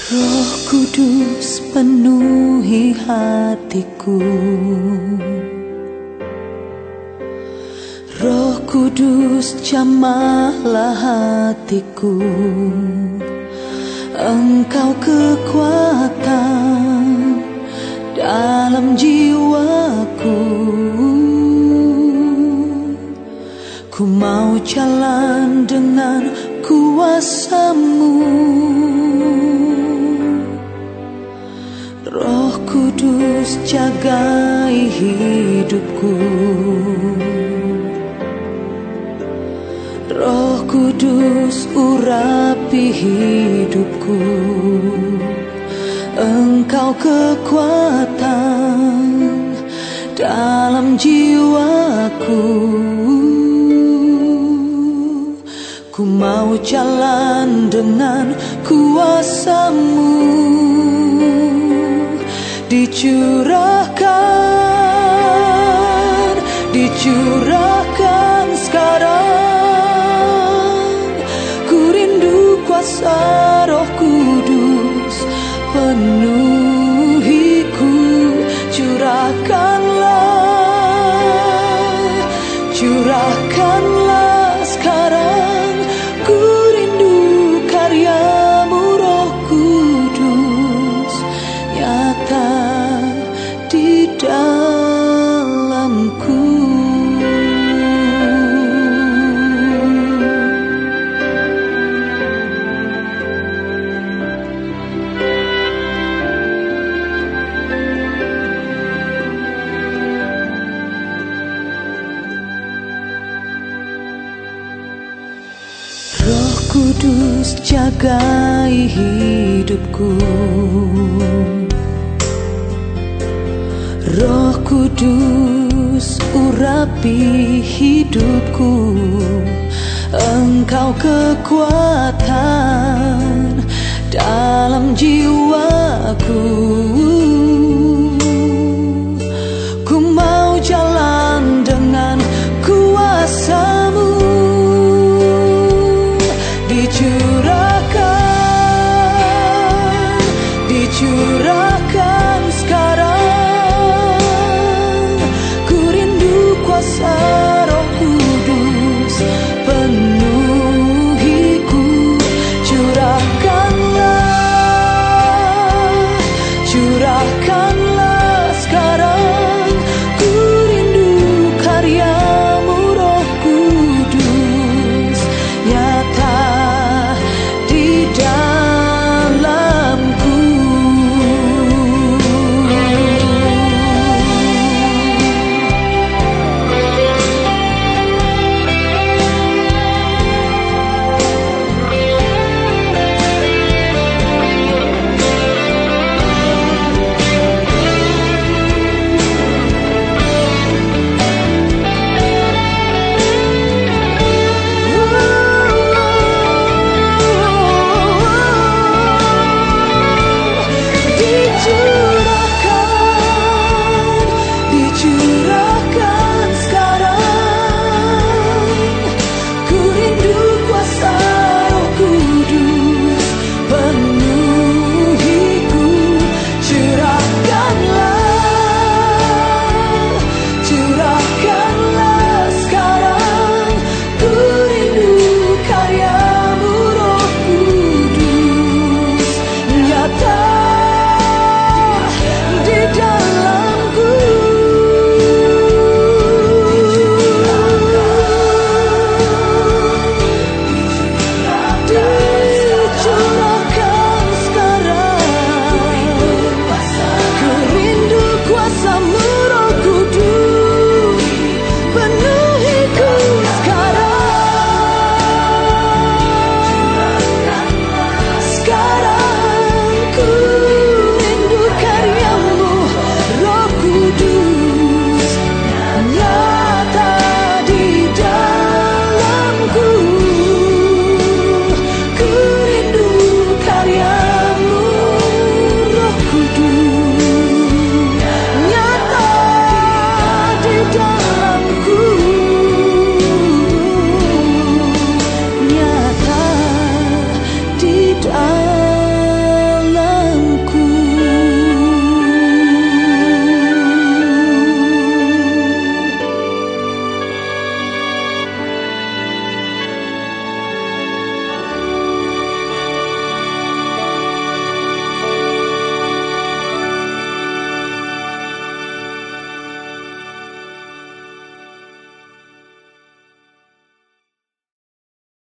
Roh Kudus penuhi hatiku, Roh Kudus jamahlah hatiku. Engkau kekuatan dalam jiwaku. Ku mau jalan dengan kuasa-Mu. Roh Kudus jagai hidupku, Roh Kudus urapi hidupku. Engkau kekuatan dalam jiwaku. Ku mau jalan dengan kuasa-Mu. Dicurahkan sekarang. Ku rindu kuasa Roh Kudus penuhiku. Curahkanlah sekarang. Ku rindu karya-Mu Roh Kudus nyata di dalamku. Roh Kudus jagai hidupku, Roh Kudus urapi hidupku. Engkau kekuatan